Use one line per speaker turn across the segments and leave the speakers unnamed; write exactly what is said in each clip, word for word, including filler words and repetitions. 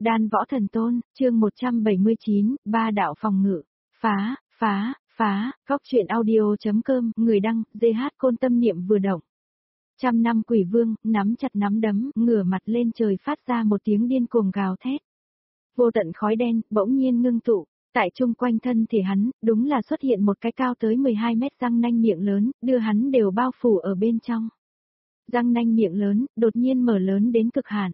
Đan võ thần tôn, chương một trăm bảy mươi chín, ba đạo phòng ngự. Phá, phá, phá, góc truyện audio.com, người đăng, giê hát Côn tâm niệm vừa động. Trăm năm quỷ vương, nắm chặt nắm đấm, ngửa mặt lên trời phát ra một tiếng điên cuồng gào thét. Vô tận khói đen, bỗng nhiên ngưng tụ, tại chung quanh thân thể hắn, đúng là xuất hiện một cái cao tới mười hai mét răng nanh miệng lớn, đưa hắn đều bao phủ ở bên trong. Răng nanh miệng lớn, đột nhiên mở lớn đến cực hạn.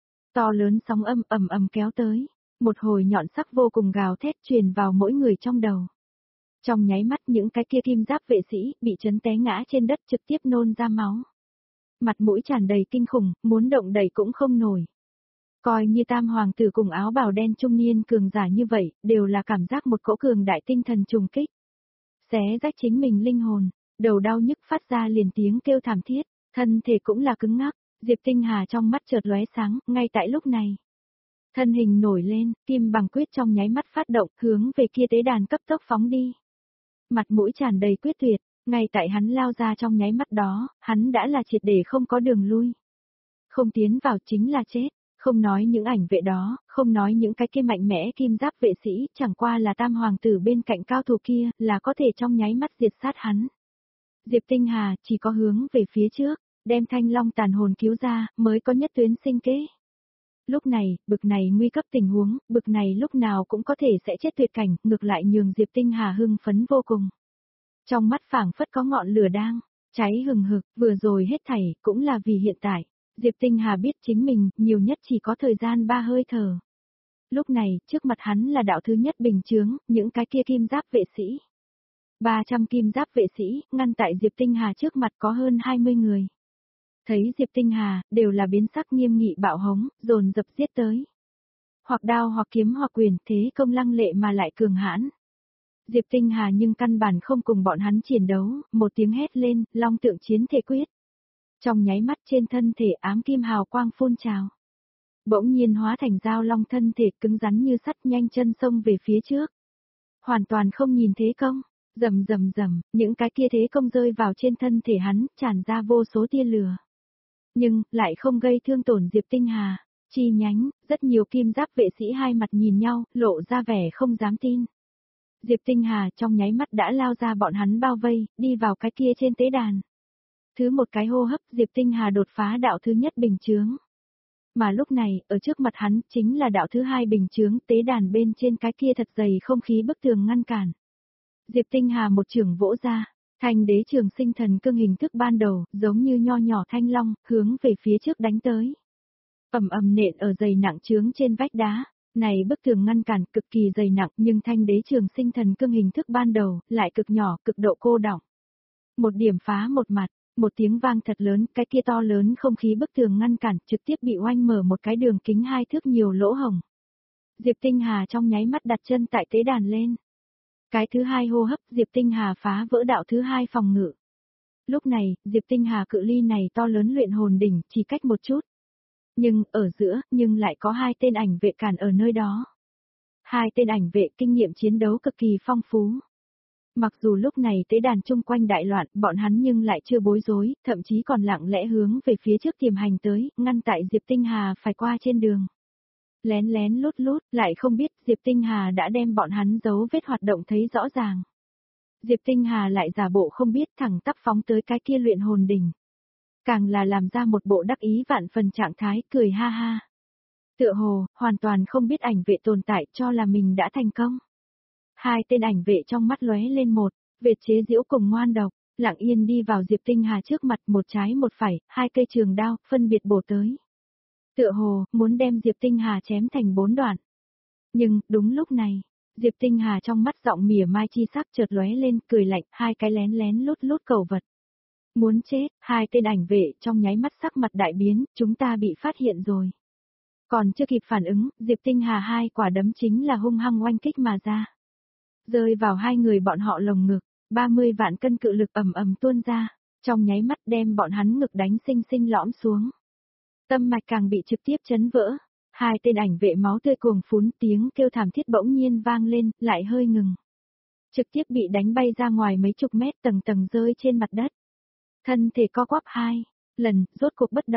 To lớn sóng âm ầm ầm kéo tới, một hồi nhọn sắc vô cùng gào thét truyền vào mỗi người trong đầu. Trong nháy mắt những cái kia kim giáp vệ sĩ bị chấn té ngã trên đất trực tiếp nôn ra máu. Mặt mũi tràn đầy kinh khủng, muốn động đậy cũng không nổi. Coi như tam hoàng tử cùng áo bào đen trung niên cường giả như vậy, đều là cảm giác một cỗ cường đại tinh thần trùng kích. Xé rách chính mình linh hồn, đầu đau nhức phát ra liền tiếng kêu thảm thiết, thân thể cũng là cứng ngắc. Diệp Tinh Hà trong mắt chợt lóe sáng, ngay tại lúc này. Thân hình nổi lên, kim bằng quyết trong nháy mắt phát động, hướng về kia tế đàn cấp tốc phóng đi. Mặt mũi tràn đầy quyết tuyệt, ngay tại hắn lao ra trong nháy mắt đó, hắn đã là triệt để không có đường lui. Không tiến vào chính là chết, không nói những ảnh vệ đó, không nói những cái kia mạnh mẽ kim giáp vệ sĩ, chẳng qua là tam hoàng tử bên cạnh cao thủ kia, là có thể trong nháy mắt diệt sát hắn. Diệp Tinh Hà chỉ có hướng về phía trước. Đem thanh long tàn hồn cứu ra, mới có nhất tuyến sinh kế. Lúc này, bực này nguy cấp tình huống, bực này lúc nào cũng có thể sẽ chết tuyệt cảnh, ngược lại nhường Diệp Tinh Hà hưng phấn vô cùng. Trong mắt phảng phất có ngọn lửa đang cháy hừng hực, vừa rồi hết thảy, cũng là vì hiện tại. Diệp Tinh Hà biết chính mình, nhiều nhất chỉ có thời gian ba hơi thở. Lúc này, trước mặt hắn là đạo thứ nhất bình chướng, những cái kia kim giáp vệ sĩ. ba trăm kim giáp vệ sĩ, ngăn tại Diệp Tinh Hà trước mặt có hơn hai mươi người. Thấy Diệp Tinh Hà, đều là biến sắc nghiêm nghị bạo hống, dồn dập giết tới. Hoặc đao hoặc kiếm hoặc quyền, thế công lăng lệ mà lại cường hãn. Diệp Tinh Hà nhưng căn bản không cùng bọn hắn chiến đấu, một tiếng hét lên, long tượng chiến thể quyết. Trong nháy mắt trên thân thể ám kim hào quang phun trào. Bỗng nhiên hóa thành dao long thân thể cứng rắn như sắt nhanh chân xông về phía trước. Hoàn toàn không nhìn thế công, rầm rầm rầm, những cái kia thế công rơi vào trên thân thể hắn, tràn ra vô số tia lửa. Nhưng, lại không gây thương tổn Diệp Tinh Hà. Chi nhánh, rất nhiều kim giáp vệ sĩ hai mặt nhìn nhau, lộ ra vẻ không dám tin. Diệp Tinh Hà trong nháy mắt đã lao ra bọn hắn bao vây, đi vào cái kia trên tế đàn. Thứ một cái hô hấp Diệp Tinh Hà đột phá đạo thứ nhất bình chướng. Mà lúc này, ở trước mặt hắn, chính là đạo thứ hai bình chướng tế đàn bên trên cái kia thật dày không khí bức tường ngăn cản. Diệp Tinh Hà một trường vỗ ra. Thanh đế trường sinh thần cương hình thức ban đầu, giống như nho nhỏ thanh long, hướng về phía trước đánh tới. Ầm ầm nện ở dày nặng chướng trên vách đá, này bức tường ngăn cản cực kỳ dày nặng nhưng thanh đế trường sinh thần cương hình thức ban đầu, lại cực nhỏ, cực độ cô đọng. Một điểm phá một mặt, một tiếng vang thật lớn, cái kia to lớn không khí bức tường ngăn cản trực tiếp bị oanh mở một cái đường kính hai thước nhiều lỗ hổng. Diệp Tinh Hà trong nháy mắt đặt chân tại tế đàn lên. Cái thứ hai hô hấp Diệp Tinh Hà phá vỡ đạo thứ hai phòng ngự. Lúc này, Diệp Tinh Hà cự ly này to lớn luyện hồn đỉnh chỉ cách một chút. Nhưng, ở giữa, nhưng lại có hai tên ảnh vệ cản ở nơi đó. Hai tên ảnh vệ kinh nghiệm chiến đấu cực kỳ phong phú. Mặc dù lúc này tế đàn chung quanh đại loạn, bọn hắn nhưng lại chưa bối rối, thậm chí còn lặng lẽ hướng về phía trước tiềm hành tới, ngăn tại Diệp Tinh Hà phải qua trên đường. Lén lén lút lút, lại không biết Diệp Tinh Hà đã đem bọn hắn dấu vết hoạt động thấy rõ ràng. Diệp Tinh Hà lại giả bộ không biết thẳng tắp phóng tới cái kia luyện hồn đỉnh. Càng là làm ra một bộ đắc ý vạn phần trạng thái, cười ha ha. Tựa hồ, hoàn toàn không biết ảnh vệ tồn tại cho là mình đã thành công. Hai tên ảnh vệ trong mắt lóe lên một, vệt chế giễu cùng ngoan độc, lặng yên đi vào Diệp Tinh Hà trước mặt một trái một phải, hai cây trường đao, phân biệt bổ tới. Tựa hồ, muốn đem Diệp Tinh Hà chém thành bốn đoạn. Nhưng, đúng lúc này, Diệp Tinh Hà trong mắt giọng mỉa mai chi sắc chợt lóe lên, cười lạnh, hai cái lén lén lút lút cầu vật. Muốn chết, hai tên ảnh vệ trong nháy mắt sắc mặt đại biến, chúng ta bị phát hiện rồi. Còn chưa kịp phản ứng, Diệp Tinh Hà hai quả đấm chính là hung hăng oanh kích mà ra. Rơi vào hai người bọn họ lồng ngực, ba mươi vạn cân cự lực ầm ầm tuôn ra, trong nháy mắt đem bọn hắn ngực đánh xinh xinh lõm xuống. Tâm mạch càng bị trực tiếp chấn vỡ, hai tên ảnh vệ máu tươi cuồng phún tiếng kêu thảm thiết bỗng nhiên vang lên, lại hơi ngừng. Trực tiếp bị đánh bay ra ngoài mấy chục mét tầng tầng rơi trên mặt đất. Thân thể co quắp hai lần, rốt cuộc bất động,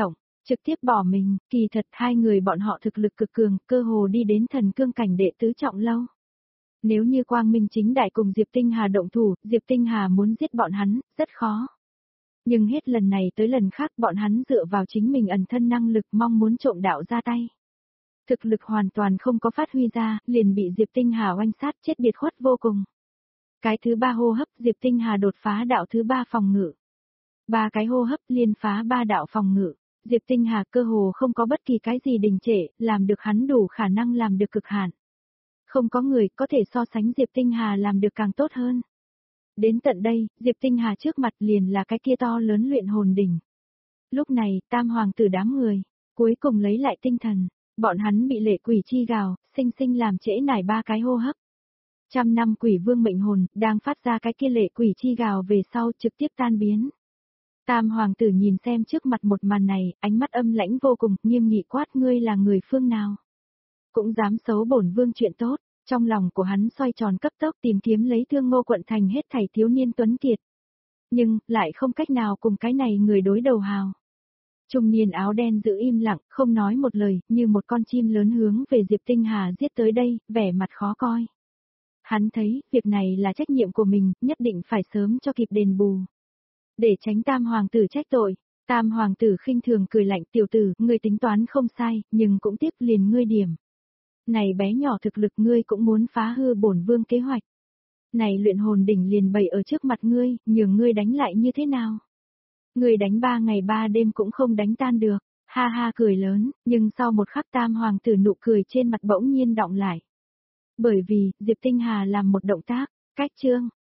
trực tiếp bỏ mình, kỳ thật hai người bọn họ thực lực cực cường, cơ hồ đi đến thần cương cảnh đệ tứ trọng lâu. Nếu như Quang Minh chính đại cùng Diệp Tinh Hà động thủ, Diệp Tinh Hà muốn giết bọn hắn, rất khó. Nhưng hết lần này tới lần khác bọn hắn dựa vào chính mình ẩn thân năng lực mong muốn trộm đạo ra tay. Thực lực hoàn toàn không có phát huy ra, liền bị Diệp Tinh Hà oanh sát chết biệt khuất vô cùng. Cái thứ ba hô hấp Diệp Tinh Hà đột phá đạo thứ ba phòng ngự. Ba cái hô hấp liên phá ba đạo phòng ngự. Diệp Tinh Hà cơ hồ không có bất kỳ cái gì đình trệ, làm được hắn đủ khả năng làm được cực hạn. Không có người có thể so sánh Diệp Tinh Hà làm được càng tốt hơn. Đến tận đây, Diệp Tinh Hà trước mặt liền là cái kia to lớn luyện hồn đỉnh. Lúc này, tam hoàng tử đám người, cuối cùng lấy lại tinh thần, bọn hắn bị lệ quỷ chi gào, sinh sinh làm trễ nải ba cái hô hấp. Trăm năm quỷ vương mệnh hồn, đang phát ra cái kia lệ quỷ chi gào về sau trực tiếp tan biến. Tam hoàng tử nhìn xem trước mặt một màn này, ánh mắt âm lãnh vô cùng, nghiêm nghị quát ngươi là người phương nào. Cũng dám xấu bổn vương chuyện tốt, trong lòng của hắn xoay tròn cấp tốc tìm kiếm lấy Thương Ngô quận thành hết thảy thiếu niên tuấn kiệt. Nhưng, lại không cách nào cùng cái này người đối đầu hào. Trung niên áo đen giữ im lặng, không nói một lời, như một con chim lớn hướng về Diệp Tinh Hà giết tới đây, vẻ mặt khó coi. Hắn thấy, việc này là trách nhiệm của mình, nhất định phải sớm cho kịp đền bù. Để tránh tam hoàng tử trách tội, tam hoàng tử khinh thường cười lạnh tiểu tử, ngươi tính toán không sai, nhưng cũng tiếp liền ngươi điểm. Này bé nhỏ thực lực ngươi cũng muốn phá hư bổn vương kế hoạch. Này luyện hồn đỉnh liền bày ở trước mặt ngươi, nhường ngươi đánh lại như thế nào? Ngươi đánh ba ngày ba đêm cũng không đánh tan được, ha ha cười lớn, nhưng sau một khắc tam hoàng tử nụ cười trên mặt bỗng nhiên đọng lại. Bởi vì, Diệp Tinh Hà làm một động tác, cách chương.